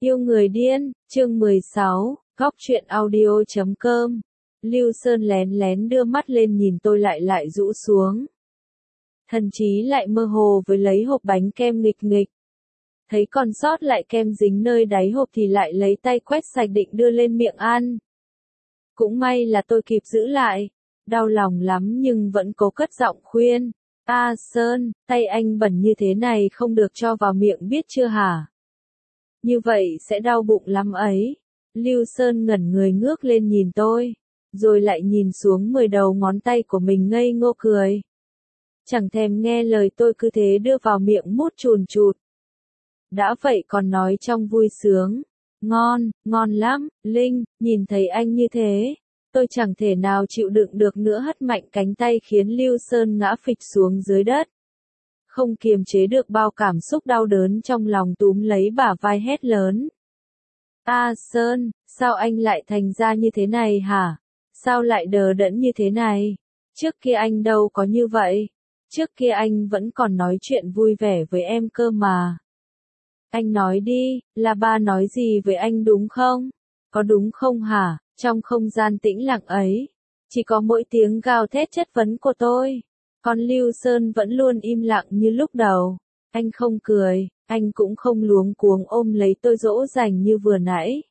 Yêu người điên, chương 16, góc truyện audio.com. Lưu Sơn lén lén đưa mắt lên nhìn tôi lại rũ xuống. Thần trí lại mơ hồ với lấy hộp bánh kem nghịch nghịch. Thấy còn sót lại kem dính nơi đáy hộp thì lại lấy tay quét sạch định đưa lên miệng ăn. Cũng may là tôi kịp giữ lại. Đau lòng lắm nhưng vẫn cố cất giọng khuyên. Sơn, tay anh bẩn như thế này không được cho vào miệng biết chưa hả? Như vậy sẽ đau bụng lắm ấy. Lưu Sơn ngẩn người ngước lên nhìn tôi, rồi lại nhìn xuống 10 đầu ngón tay của mình ngây ngô cười. Chẳng thèm nghe lời tôi cứ thế đưa vào miệng mút chùn chụt. Đã vậy còn nói trong vui sướng. Ngon lắm, Linh, nhìn thấy anh như thế. Tôi chẳng thể nào chịu đựng được nữa hất mạnh cánh tay khiến Lưu Sơn ngã phịch xuống dưới đất. Không kiềm chế được bao cảm xúc đau đớn trong lòng túm lấy bả vai hét lớn. Sơn, sao anh lại thành ra như thế này hả? Sao lại đờ đẫn như thế này? Trước kia anh đâu có như vậy. Trước kia anh vẫn còn nói chuyện vui vẻ với em cơ mà. Anh nói đi, là ba nói gì với anh đúng không? Có đúng không hả? Trong không gian tĩnh lặng ấy, chỉ có mỗi tiếng gào thét chất vấn của tôi. Còn Lưu Sơn vẫn luôn im lặng như lúc đầu. Anh không cười, anh cũng không luống cuống ôm lấy tôi dỗ dành như vừa nãy.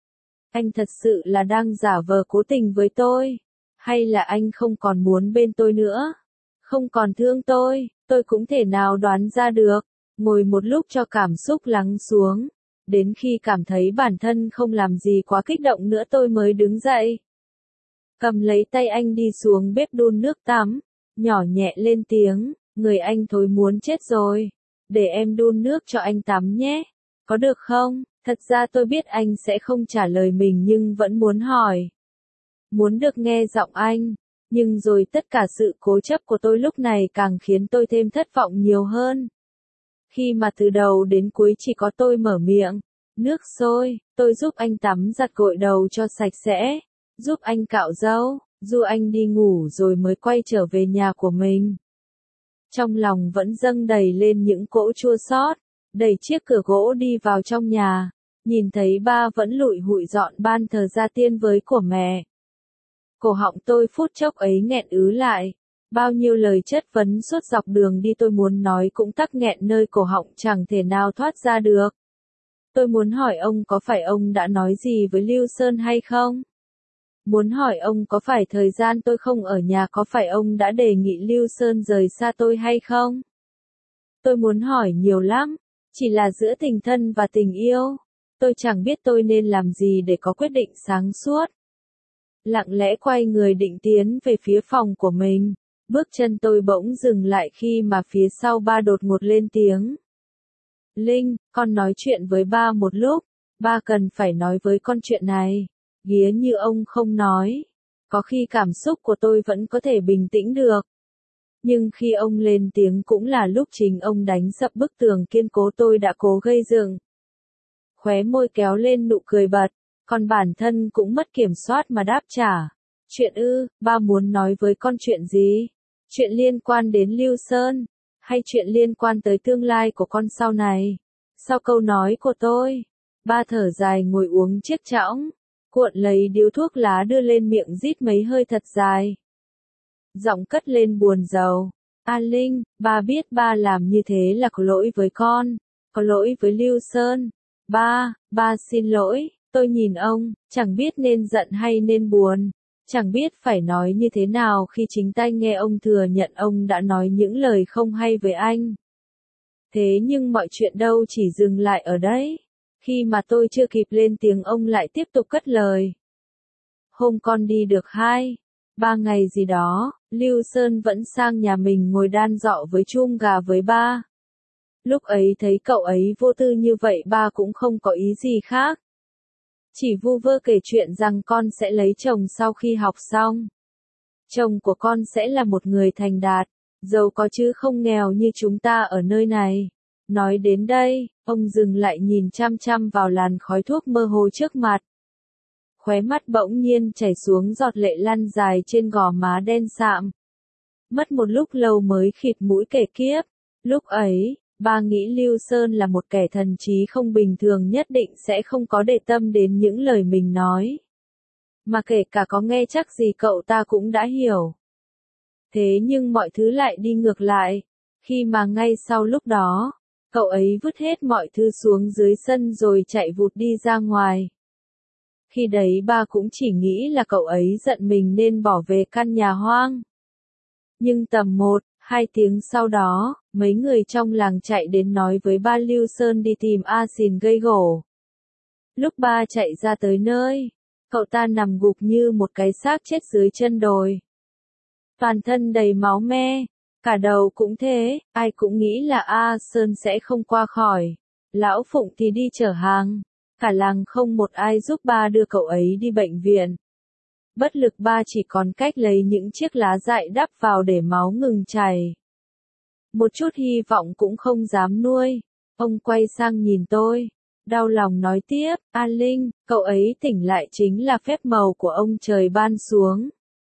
Anh thật sự là đang giả vờ cố tình với tôi. Hay là anh không còn muốn bên tôi nữa? Không còn thương tôi cũng thể nào đoán ra được. Ngồi một lúc cho cảm xúc lắng xuống. Đến khi cảm thấy bản thân không làm gì quá kích động nữa tôi mới đứng dậy. Cầm lấy tay anh đi xuống bếp đun nước tắm. Nhỏ nhẹ lên tiếng, người anh thối muốn chết rồi. Để em đun nước cho anh tắm nhé. Có được không? Thật ra tôi biết anh sẽ không trả lời mình nhưng vẫn muốn hỏi. Muốn được nghe giọng anh. Nhưng rồi tất cả sự cố chấp của tôi lúc này càng khiến tôi thêm thất vọng nhiều hơn. Khi mà từ đầu đến cuối chỉ có tôi mở miệng. Nước sôi, tôi giúp anh tắm giặt gội đầu cho sạch sẽ. Giúp anh cạo râu. Dù anh đi ngủ rồi mới quay trở về nhà của mình. Trong lòng vẫn dâng đầy lên những cỗ chua xót, đẩy chiếc cửa gỗ đi vào trong nhà, nhìn thấy ba vẫn lụi hụi dọn ban thờ gia tiên với của mẹ. Cổ họng tôi phút chốc ấy nghẹn ứ lại, bao nhiêu lời chất vấn suốt dọc đường đi tôi muốn nói cũng tắc nghẹn nơi cổ họng chẳng thể nào thoát ra được. Tôi muốn hỏi ông có phải ông đã nói gì với Lưu Sơn hay không? Muốn hỏi ông có phải thời gian tôi không ở nhà có phải ông đã đề nghị Lưu Sơn rời xa tôi hay không? Tôi muốn hỏi nhiều lắm, chỉ là giữa tình thân và tình yêu. Tôi chẳng biết tôi nên làm gì để có quyết định sáng suốt. Lặng lẽ quay người định tiến về phía phòng của mình. Bước chân tôi bỗng dừng lại khi mà phía sau ba đột ngột lên tiếng. Linh, con nói chuyện với ba một lúc. Ba cần phải nói với con chuyện này. Ghía như ông không nói. Có khi cảm xúc của tôi vẫn có thể bình tĩnh được. Nhưng khi ông lên tiếng cũng là lúc chính ông đánh sập bức tường kiên cố tôi đã cố gây dựng. Khóe môi kéo lên nụ cười bật, còn bản thân cũng mất kiểm soát mà đáp trả. Chuyện ba muốn nói với con chuyện gì? Chuyện liên quan đến Lưu Sơn? Hay chuyện liên quan tới tương lai của con sau này? Sau câu nói của tôi, ba thở dài ngồi uống chiếc chõng. Cuộn lấy điếu thuốc lá đưa lên miệng rít mấy hơi thật dài. Giọng cất lên buồn rầu. Linh, ba biết ba làm như thế là có lỗi với con, có lỗi với Lưu Sơn. Ba xin lỗi, tôi nhìn ông, chẳng biết nên giận hay nên buồn, chẳng biết phải nói như thế nào khi chính tay nghe ông thừa nhận ông đã nói những lời không hay với anh. Thế nhưng mọi chuyện đâu chỉ dừng lại ở đấy. Khi mà tôi chưa kịp lên tiếng ông lại tiếp tục cất lời. Hôm con đi được 2-3 ngày gì đó, Lưu Sơn vẫn sang nhà mình ngồi đan dọ với chum gà với ba. Lúc ấy thấy cậu ấy vô tư như vậy ba cũng không có ý gì khác. Chỉ vu vơ kể chuyện rằng con sẽ lấy chồng sau khi học xong. Chồng của con sẽ là một người thành đạt, giàu có chứ không nghèo như chúng ta ở nơi này. Nói đến đây, ông dừng lại nhìn chăm chăm vào làn khói thuốc mơ hồ trước mặt. Khóe mắt bỗng nhiên chảy xuống giọt lệ lăn dài trên gò má đen sạm. Mất một lúc lâu mới khịt mũi kể kiếp. Lúc ấy, Ba nghĩ Lưu Sơn là một kẻ thần trí không bình thường, nhất định sẽ không có để tâm đến những lời mình nói. Mà kể cả có nghe chắc gì cậu ta cũng đã hiểu. Thế nhưng mọi thứ lại đi ngược lại, khi mà ngay sau lúc đó, cậu ấy vứt hết mọi thứ xuống dưới sân rồi chạy vụt đi ra ngoài. Khi đấy ba cũng chỉ nghĩ là cậu ấy giận mình nên bỏ về căn nhà hoang. Nhưng tầm 1-2 tiếng sau đó, mấy người trong làng chạy đến nói với ba Lưu Sơn đi tìm A Xìn gây gổ. Lúc ba chạy ra tới nơi, cậu ta nằm gục như một cái xác chết dưới chân đồi. Toàn thân đầy máu me, cả đầu cũng thế, ai cũng nghĩ là A Sơn sẽ không qua khỏi. Lão Phụng thì đi chở hàng, cả làng không một ai giúp ba đưa cậu ấy đi bệnh viện. Bất lực ba chỉ còn cách lấy những chiếc lá dại đắp vào để máu ngừng chảy. Một chút hy vọng cũng không dám nuôi. Ông quay sang nhìn tôi, đau lòng nói tiếp, A Linh, cậu ấy tỉnh lại chính là phép màu của ông trời ban xuống.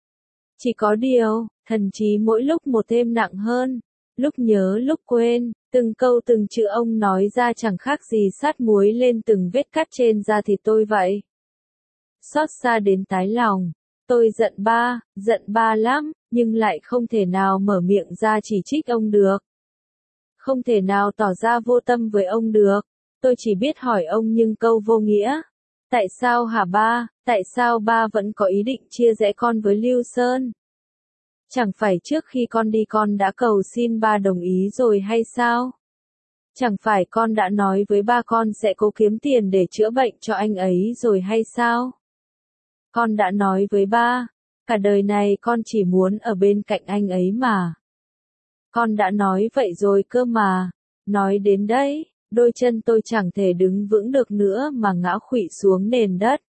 Chỉ có điều, thần trí mỗi lúc một thêm nặng hơn, lúc nhớ lúc quên, từng câu từng chữ ông nói ra chẳng khác gì sát muối lên từng vết cắt trên da thịt tôi vậy. Xót xa đến tái lòng, tôi giận ba lắm, nhưng lại không thể nào mở miệng ra chỉ trích ông được. Không thể nào tỏ ra vô tâm với ông được, tôi chỉ biết hỏi ông những câu vô nghĩa. Tại sao hả ba, tại sao ba vẫn có ý định chia rẽ con với Lưu Sơn? Chẳng phải trước khi con đi con đã cầu xin ba đồng ý rồi hay sao? Chẳng phải con đã nói với ba con sẽ cố kiếm tiền để chữa bệnh cho anh ấy rồi hay sao? Con đã nói với ba, cả đời này con chỉ muốn ở bên cạnh anh ấy mà. Con đã nói vậy rồi cơ mà. Nói đến đây, đôi chân tôi chẳng thể đứng vững được nữa mà ngã khuỵu xuống nền đất.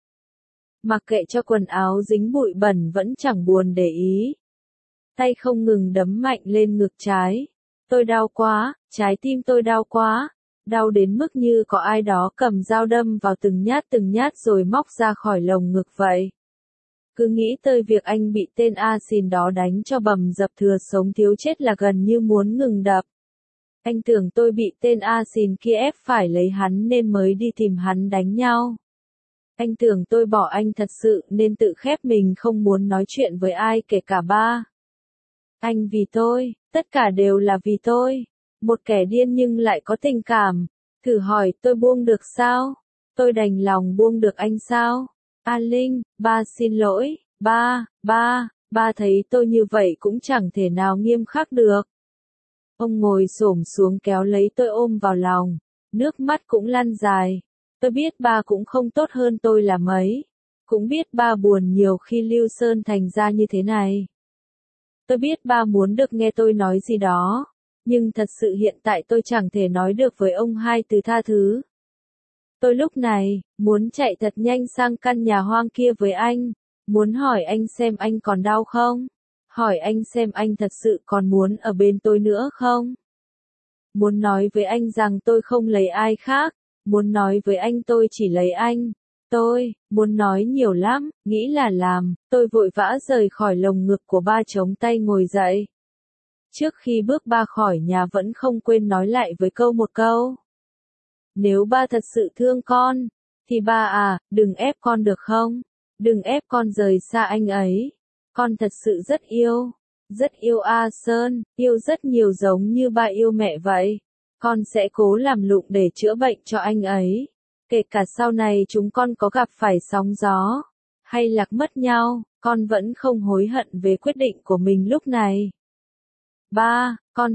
Mặc kệ cho quần áo dính bụi bẩn vẫn chẳng buồn để ý. Tay không ngừng đấm mạnh lên ngực trái. Tôi đau quá, trái tim tôi đau quá. Đau đến mức như có ai đó cầm dao đâm vào từng nhát rồi móc ra khỏi lồng ngực vậy. Cứ nghĩ tới việc anh bị tên A Xìn đó đánh cho bầm dập thừa sống thiếu chết là gần như muốn ngừng đập. Anh tưởng tôi bị tên A Xìn kia ép phải lấy hắn nên mới đi tìm hắn đánh nhau. Anh tưởng tôi bỏ anh thật sự nên tự khép mình không muốn nói chuyện với ai kể cả ba. Anh vì tôi, tất cả đều là vì tôi. Một kẻ điên nhưng lại có tình cảm. Thử hỏi tôi buông được sao? Tôi đành lòng buông được anh sao? A Linh, ba xin lỗi, ba thấy tôi như vậy cũng chẳng thể nào nghiêm khắc được. Ông ngồi xổm xuống kéo lấy tôi ôm vào lòng, nước mắt cũng lăn dài. Tôi biết ba cũng không tốt hơn tôi là mấy. Cũng biết ba buồn nhiều khi Lưu Sơn thành ra như thế này. Tôi biết ba muốn được nghe tôi nói gì đó, nhưng thật sự hiện tại tôi chẳng thể nói được với ông hai từ tha thứ. Tôi lúc này, muốn chạy thật nhanh sang căn nhà hoang kia với anh, muốn hỏi anh xem anh còn đau không? Hỏi anh xem anh thật sự còn muốn ở bên tôi nữa không? Muốn nói với anh rằng tôi không lấy ai khác, muốn nói với anh tôi chỉ lấy anh. Tôi, muốn nói nhiều lắm, nghĩ là làm, tôi vội vã rời khỏi lồng ngực của ba chống tay ngồi dậy. Trước khi bước ba khỏi nhà vẫn không quên nói lại với một câu. Nếu ba thật sự thương con, thì ba à, đừng ép con được không? Đừng ép con rời xa anh ấy. Con thật sự rất yêu A Sơn, yêu rất nhiều giống như ba yêu mẹ vậy. Con sẽ cố làm lụng để chữa bệnh cho anh ấy. Kể cả sau này chúng con có gặp phải sóng gió, hay lạc mất nhau, con vẫn không hối hận về quyết định của mình lúc này. Ba, con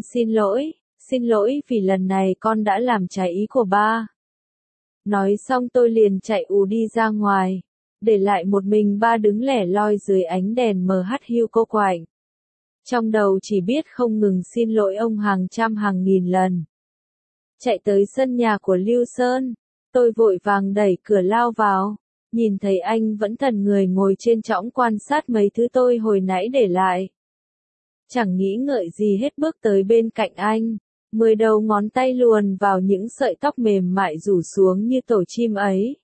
xin lỗi vì lần này con đã làm trái ý của ba. Nói xong tôi liền chạy ù đi ra ngoài, để lại một mình ba đứng lẻ loi dưới ánh đèn mờ hắt hiu cô quạnh. Trong đầu chỉ biết không ngừng xin lỗi ông hàng trăm hàng nghìn lần. Chạy tới sân nhà của Lưu Sơn, tôi vội vàng đẩy cửa lao vào, nhìn thấy anh vẫn thần người ngồi trên chõng quan sát mấy thứ tôi hồi nãy để lại. Chẳng nghĩ ngợi gì hết bước tới bên cạnh anh, 10 đầu ngón tay luồn vào những sợi tóc mềm mại rủ xuống như tổ chim ấy.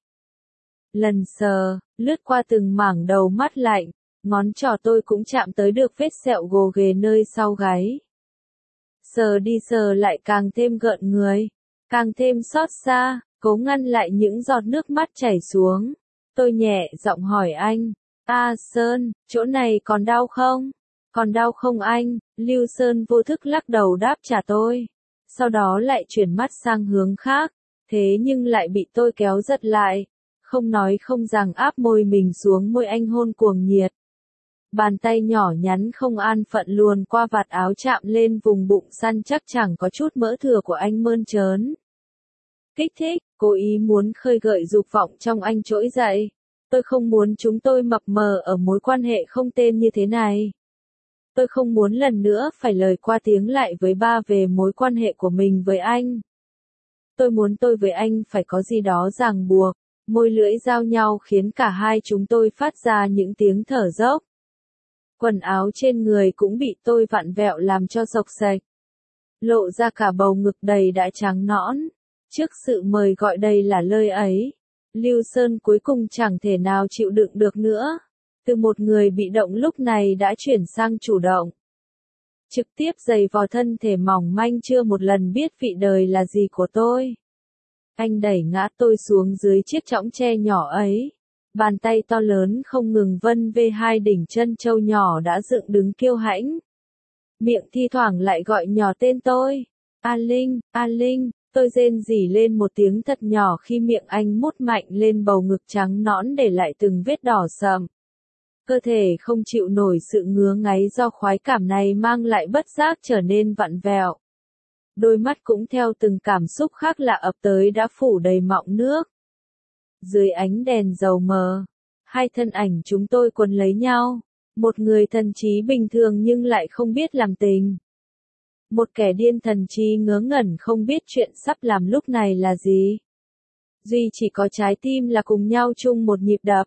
Lần sờ, lướt qua từng mảng đầu mắt lạnh, ngón trỏ tôi cũng chạm tới được vết sẹo gồ ghề nơi sau gáy. Sờ đi sờ lại càng thêm gợn người, càng thêm xót xa, cố ngăn lại những giọt nước mắt chảy xuống. Tôi nhẹ giọng hỏi anh, Sơn, chỗ này còn đau không? Còn đau không anh? Lưu Sơn vô thức lắc đầu đáp trả tôi. Sau đó lại chuyển mắt sang hướng khác, thế nhưng lại bị tôi kéo giật lại. Không nói không rằng áp môi mình xuống môi anh hôn cuồng nhiệt. Bàn tay nhỏ nhắn không an phận luồn qua vạt áo chạm lên vùng bụng săn chắc chẳng có chút mỡ thừa của anh mơn trớn. Kích thích, cố ý muốn khơi gợi dục vọng trong anh trỗi dậy. Tôi không muốn chúng tôi mập mờ ở mối quan hệ không tên như thế này. Tôi không muốn lần nữa phải lời qua tiếng lại với ba về mối quan hệ của mình với anh. Tôi muốn tôi với anh phải có gì đó ràng buộc, môi lưỡi giao nhau khiến cả hai chúng tôi phát ra những tiếng thở dốc. Quần áo trên người cũng bị tôi vặn vẹo làm cho xộc xệch. Lộ ra cả bầu ngực đầy đã trắng nõn. Trước sự mời gọi đây là lời ấy, Lưu Sơn cuối cùng chẳng thể nào chịu đựng được nữa. Từ một người bị động lúc này đã chuyển sang chủ động. Trực tiếp giày vò thân thể mỏng manh chưa một lần biết vị đời là gì của tôi. Anh đẩy ngã tôi xuống dưới chiếc chõng tre nhỏ ấy. Bàn tay to lớn không ngừng vân về hai đỉnh chân trâu nhỏ đã dựng đứng kiêu hãnh. Miệng thi thoảng lại gọi nhỏ tên tôi. A Linh, tôi rên rỉ lên một tiếng thật nhỏ khi miệng anh mút mạnh lên bầu ngực trắng nõn để lại từng vết đỏ sậm. Cơ thể không chịu nổi sự ngứa ngáy do khoái cảm này mang lại bất giác trở nên vặn vẹo. Đôi mắt cũng theo từng cảm xúc khác lạ ập tới đã phủ đầy mọng nước. Dưới ánh đèn dầu mờ, hai thân ảnh chúng tôi quấn lấy nhau. Một người thần trí bình thường nhưng lại không biết làm tình. Một kẻ điên thần trí ngớ ngẩn không biết chuyện sắp làm lúc này là gì. Duy chỉ có trái tim là cùng nhau chung một nhịp đập.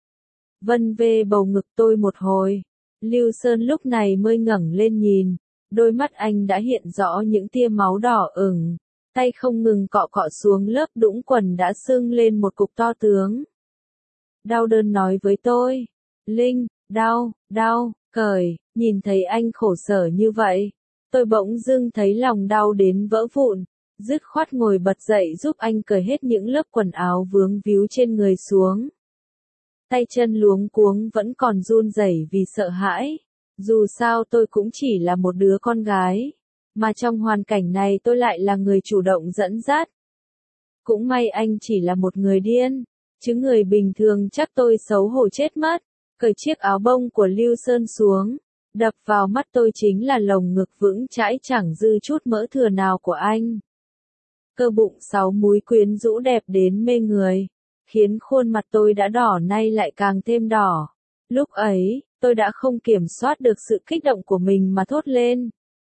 Vân về bầu ngực tôi một hồi. Lưu Sơn lúc này mới ngẩng lên nhìn. Đôi mắt anh đã hiện rõ những tia máu đỏ ửng. Tay không ngừng cọ cọ xuống lớp đũng quần đã sưng lên một cục to tướng. Đau đớn nói với tôi. Linh, đau, cởi. Nhìn thấy anh khổ sở như vậy. Tôi bỗng dưng thấy lòng đau đến vỡ vụn. Dứt khoát ngồi bật dậy giúp anh cởi hết những lớp quần áo vướng víu trên người xuống. Tay chân luống cuống vẫn còn run rẩy vì sợ hãi. Dù sao tôi cũng chỉ là một đứa con gái. Mà trong hoàn cảnh này tôi lại là người chủ động dẫn dắt. Cũng may anh chỉ là một người điên. Chứ người bình thường chắc tôi xấu hổ chết mất. Cởi chiếc áo bông của Lưu Sơn xuống. Đập vào mắt tôi chính là lồng ngực vững chãi chẳng dư chút mỡ thừa nào của anh. Cơ bụng 6 múi quyến rũ đẹp đến mê người. Khiến khuôn mặt tôi đã đỏ nay lại càng thêm đỏ. Lúc ấy, tôi đã không kiểm soát được sự kích động của mình mà thốt lên.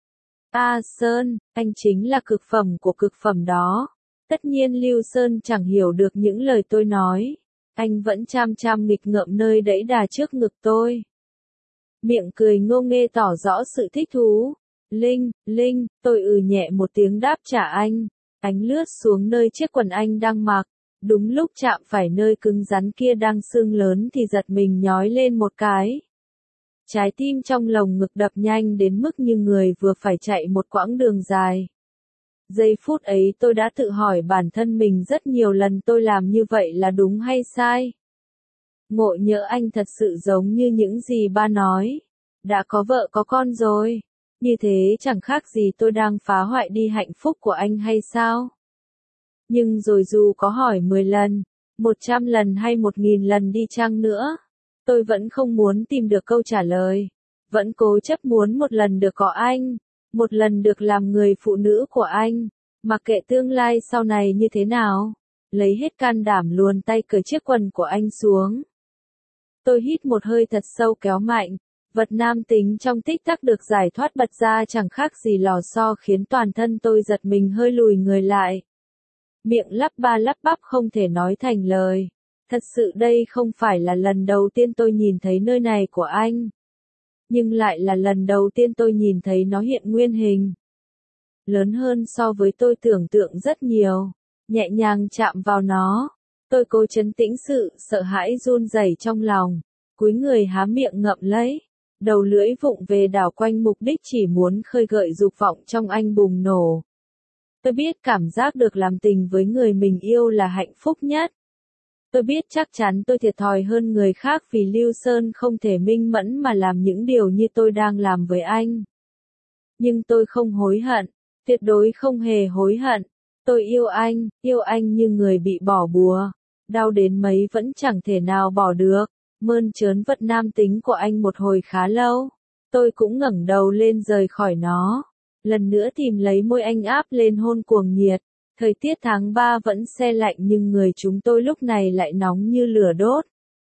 Sơn, anh chính là cực phẩm của cực phẩm đó. Tất nhiên Lưu Sơn chẳng hiểu được những lời tôi nói. Anh vẫn chăm chăm nghịch ngợm nơi đẫy đà trước ngực tôi. Miệng cười ngô nghê tỏ rõ sự thích thú. Linh, tôi nhẹ một tiếng đáp trả anh. Ánh lướt xuống nơi chiếc quần anh đang mặc. Đúng lúc chạm phải nơi cứng rắn kia đang sưng lớn thì giật mình nhói lên một cái. Trái tim trong lồng ngực đập nhanh đến mức như người vừa phải chạy một quãng đường dài. Giây phút ấy tôi đã tự hỏi bản thân mình rất nhiều lần tôi làm như vậy là đúng hay sai. Ngộ nhỡ anh thật sự giống như những gì ba nói. Đã có vợ có con rồi. Như thế chẳng khác gì tôi đang phá hoại đi hạnh phúc của anh hay sao? Nhưng rồi dù có hỏi 10 lần, 100 lần hay 1000 lần đi chăng nữa, tôi vẫn không muốn tìm được câu trả lời. Vẫn cố chấp muốn một lần được có anh, một lần được làm người phụ nữ của anh, mặc kệ tương lai sau này như thế nào. Lấy hết can đảm luồn tay cởi chiếc quần của anh xuống. Tôi hít một hơi thật sâu kéo mạnh, vật nam tính trong tích tắc được giải thoát bật ra chẳng khác gì lò xo khiến toàn thân tôi giật mình hơi lùi người lại. Miệng lắp ba lắp bắp không thể nói thành lời. Thật sự đây không phải là lần đầu tiên tôi nhìn thấy nơi này của anh. Nhưng lại là lần đầu tiên tôi nhìn thấy nó hiện nguyên hình. Lớn hơn so với tôi tưởng tượng rất nhiều. Nhẹ nhàng chạm vào nó. Tôi cố trấn tĩnh sự sợ hãi run rẩy trong lòng. Cúi người há miệng ngậm lấy. đầu lưỡi vụng về đảo quanh mục đích chỉ muốn khơi gợi dục vọng trong anh bùng nổ. Tôi biết cảm giác được làm tình với người mình yêu là hạnh phúc nhất. Tôi biết chắc chắn tôi thiệt thòi hơn người khác vì Lưu Sơn không thể minh mẫn mà làm những điều như tôi đang làm với anh. Nhưng tôi không hối hận, tuyệt đối không hề hối hận. Tôi yêu anh như người bị bỏ bùa. Đau đến mấy vẫn chẳng thể nào bỏ được. Mơn trớn vật nam tính của anh một hồi khá lâu. Tôi cũng ngẩng đầu lên rời khỏi nó. Lần nữa tìm lấy môi anh áp lên hôn cuồng nhiệt. Thời tiết tháng 3 vẫn se lạnh nhưng người chúng tôi lúc này lại nóng như lửa đốt.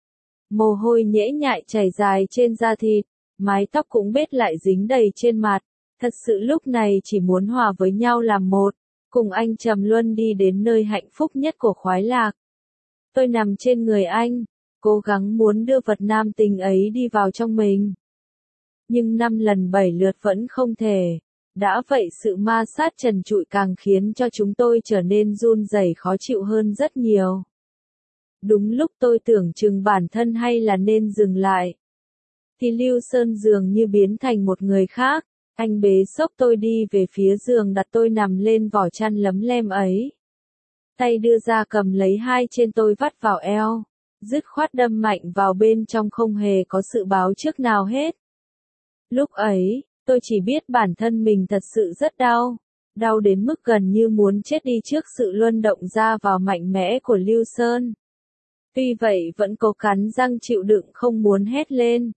Mồ hôi nhễ nhại chảy dài trên da thịt, mái tóc cũng bết lại dính đầy trên mặt. Thật sự lúc này chỉ muốn hòa với nhau làm một, cùng anh trầm luân đi đến nơi hạnh phúc nhất của khoái lạc. Tôi nằm trên người anh, cố gắng muốn đưa vật nam tình ấy đi vào trong mình. Nhưng 5 lần 7 lượt vẫn không thể. Đã vậy sự ma sát trần trụi càng khiến cho chúng tôi trở nên run rẩy khó chịu hơn rất nhiều. Đúng lúc tôi tưởng chừng bản thân hay là nên dừng lại, thì Lưu Sơn dường như biến thành một người khác. Anh bế xốc tôi đi về phía giường đặt tôi nằm lên vỏ chăn lấm lem ấy. Tay đưa ra cầm lấy hai trên tôi vắt vào eo, dứt khoát đâm mạnh vào bên trong không hề có sự báo trước nào hết. Lúc ấy, tôi chỉ biết bản thân mình thật sự rất đau, đau đến mức gần như muốn chết đi trước sự luân động ra vào mạnh mẽ của Lưu Sơn. Tuy vậy vẫn cố cắn răng chịu đựng không muốn hét lên.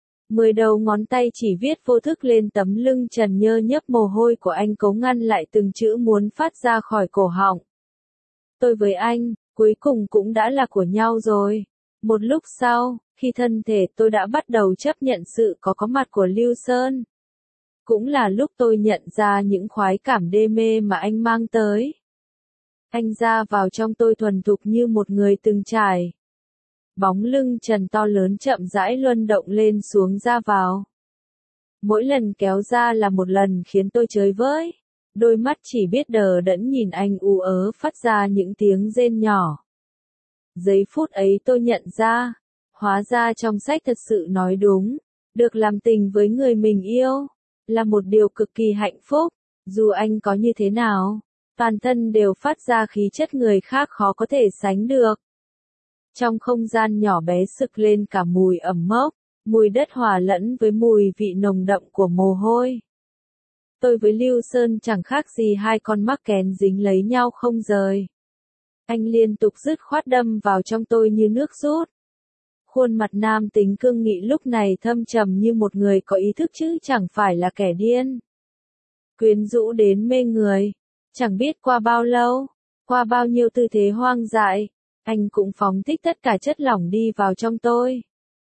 10 đầu ngón tay chỉ viết vô thức lên tấm lưng trần nhơ nhớp mồ hôi của anh cố ngăn lại từng chữ muốn phát ra khỏi cổ họng. Tôi với anh, cuối cùng cũng đã là của nhau rồi. Một lúc sau, khi thân thể tôi đã bắt đầu chấp nhận sự có mặt của Lưu Sơn. Cũng là lúc tôi nhận ra những khoái cảm đê mê mà anh mang tới. Anh ra vào trong tôi thuần thục như một người từng trải. Bóng lưng trần to lớn chậm rãi luân động lên xuống ra vào. Mỗi lần kéo ra là một lần khiến tôi chới với. Đôi mắt chỉ biết đờ đẫn nhìn anh ú ớ phát ra những tiếng rên nhỏ. Giây phút ấy tôi nhận ra, hóa ra trong sách thật sự nói đúng, được làm tình với người mình yêu là một điều cực kỳ hạnh phúc. Dù anh có như thế nào, toàn thân đều phát ra khí chất người khác khó có thể sánh được. Trong không gian nhỏ bé sực lên cả mùi ẩm mốc, mùi đất hòa lẫn với mùi vị nồng đậm của mồ hôi. Tôi với Lưu Sơn chẳng khác gì hai con mắc kén dính lấy nhau không rời. Anh liên tục dứt khoát đâm vào trong tôi như nước rút. Khuôn mặt nam tính cương nghị lúc này thâm trầm như một người có ý thức chứ chẳng phải là kẻ điên. Quyến rũ đến mê người. Chẳng biết qua bao lâu, qua bao nhiêu tư thế hoang dại, anh cũng phóng thích tất cả chất lỏng đi vào trong tôi.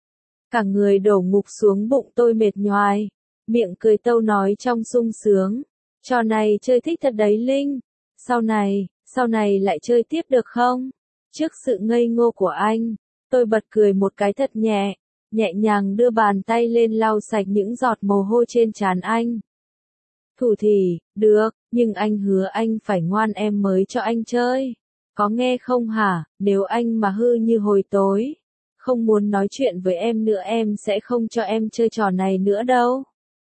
Cả người đổ ngục xuống bụng tôi mệt nhoài, miệng cười tâu nói trong sung sướng. Trò này chơi thích thật đấy Linh. Sau này lại chơi tiếp được không? Trước sự ngây ngô của anh, tôi bật cười một cái thật nhẹ, nhẹ nhàng đưa bàn tay lên lau sạch những giọt mồ hôi trên trán anh. Thủ thì, được, nhưng anh hứa anh phải ngoan em mới cho anh chơi. Có nghe không hả, nếu anh mà hư như hồi tối, không muốn nói chuyện với em nữa em sẽ không cho em chơi trò này nữa đâu.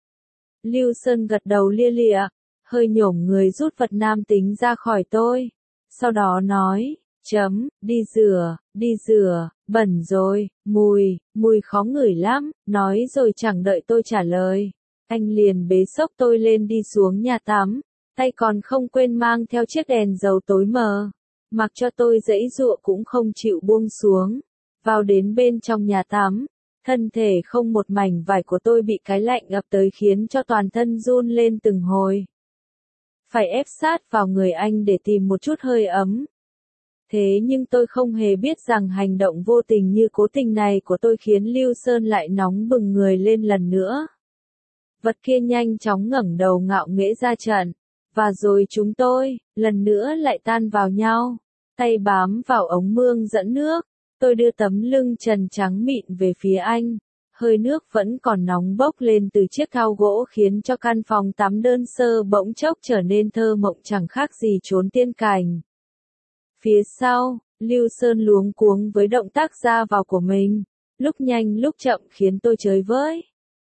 Lưu Sơn gật đầu lia lịa, hơi nhổm người rút vật nam tính ra khỏi tôi. Sau đó nói, đi rửa, bẩn rồi, mùi khó ngửi lắm, nói rồi chẳng đợi tôi trả lời. Anh liền bế xốc tôi lên đi xuống nhà tắm, tay còn không quên mang theo chiếc đèn dầu tối mờ. Mặc cho tôi giãy giụa cũng không chịu buông xuống. Vào đến bên trong nhà tắm, thân thể không một mảnh vải của tôi bị cái lạnh ập tới khiến cho toàn thân run lên từng hồi. Phải ép sát vào người anh để tìm một chút hơi ấm. Thế nhưng tôi không hề biết rằng hành động vô tình như cố tình này của tôi khiến Lưu Sơn lại nóng bừng người lên lần nữa. Vật kia nhanh chóng ngẩng đầu ngạo nghễ ra trận. Và rồi chúng tôi, lần nữa lại tan vào nhau. Tay bám vào ống mương dẫn nước. Tôi đưa tấm lưng trần trắng mịn về phía anh. Hơi nước vẫn còn nóng bốc lên từ chiếc thau gỗ khiến cho căn phòng tắm đơn sơ bỗng chốc trở nên thơ mộng chẳng khác gì chốn tiên cảnh. Phía sau, Lưu Sơn luống cuống với động tác ra vào của mình. Lúc nhanh lúc chậm khiến tôi chới với.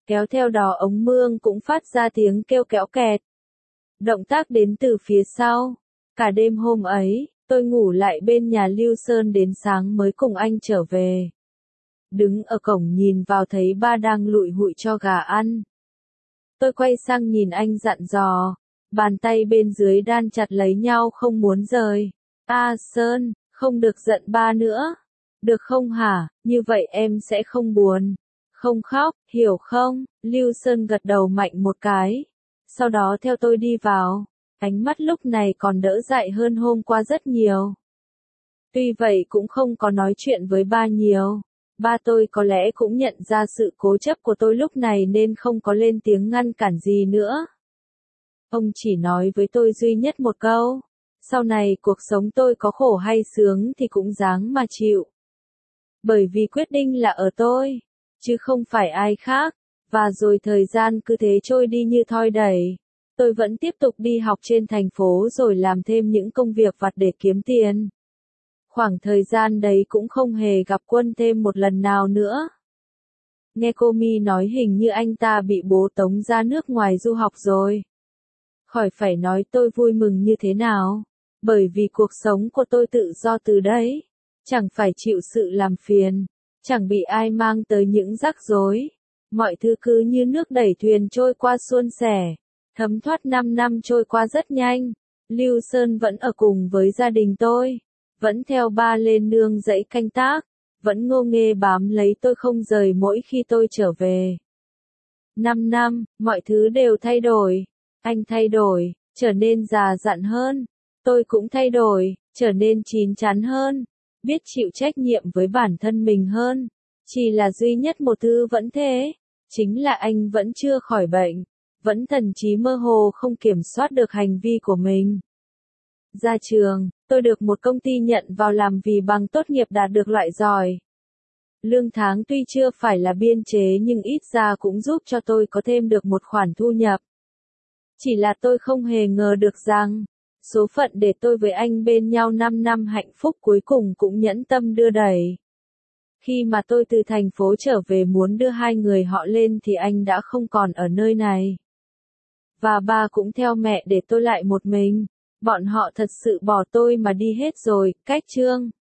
Kéo theo đó ống mương cũng phát ra tiếng kêu kéo kẹt. Động tác đến từ phía sau. Cả đêm hôm ấy, tôi ngủ lại bên nhà Lưu Sơn đến sáng mới cùng anh trở về. Đứng ở cổng nhìn vào thấy ba đang lụi hụi cho gà ăn. Tôi quay sang nhìn anh dặn dò, bàn tay bên dưới đan chặt lấy nhau không muốn rời. Sơn, không được giận ba nữa. Được không hả, như vậy em sẽ không buồn. Không khóc, hiểu không? Lưu Sơn gật đầu mạnh một cái. Sau đó theo tôi đi vào. Ánh mắt lúc này còn đỡ dại hơn hôm qua rất nhiều. Tuy vậy cũng không có nói chuyện với ba nhiều. Ba tôi có lẽ cũng nhận ra sự cố chấp của tôi lúc này nên không có lên tiếng ngăn cản gì nữa. Ông chỉ nói với tôi duy nhất một câu. Sau này cuộc sống tôi có khổ hay sướng thì cũng ráng mà chịu. Bởi vì quyết định là ở tôi, chứ không phải ai khác. Và rồi thời gian cứ thế trôi đi như thoi đẩy. Tôi vẫn tiếp tục đi học trên thành phố rồi làm thêm những công việc vặt để kiếm tiền. Khoảng thời gian đấy cũng không hề gặp Quân thêm một lần nào nữa. Nghe cô My nói hình như anh ta bị bố tống ra nước ngoài du học rồi. Khỏi phải nói tôi vui mừng như thế nào. Bởi vì cuộc sống của tôi tự do từ đấy. Chẳng phải chịu sự làm phiền. Chẳng bị ai mang tới những rắc rối. Mọi thứ cứ như nước đẩy thuyền trôi qua suôn sẻ. Thấm thoát 5 năm trôi qua rất nhanh. Lưu Sơn vẫn ở cùng với gia đình tôi. Vẫn theo ba lên nương dãy canh tác. Vẫn ngô nghê bám lấy tôi không rời mỗi khi tôi trở về. 5 năm, mọi thứ đều thay đổi. Anh thay đổi, trở nên già dặn hơn. Tôi cũng thay đổi, trở nên chín chắn hơn. Biết chịu trách nhiệm với bản thân mình hơn. Chỉ là duy nhất một thứ vẫn thế. Chính là anh vẫn chưa khỏi bệnh. Vẫn thần trí mơ hồ không kiểm soát được hành vi của mình. Ra trường, tôi được một công ty nhận vào làm vì bằng tốt nghiệp đạt được loại giỏi. Lương tháng tuy chưa phải là biên chế nhưng ít ra cũng giúp cho tôi có thêm được một khoản thu nhập. Chỉ là tôi không hề ngờ được rằng, số phận để tôi với anh bên nhau 5 năm hạnh phúc cuối cùng cũng nhẫn tâm đưa đẩy. Khi mà tôi từ thành phố trở về muốn đưa hai người họ lên thì anh đã không còn ở nơi này. Và ba cũng theo mẹ để tôi lại một mình. Bọn họ thật sự bỏ tôi mà đi hết rồi, cách chương.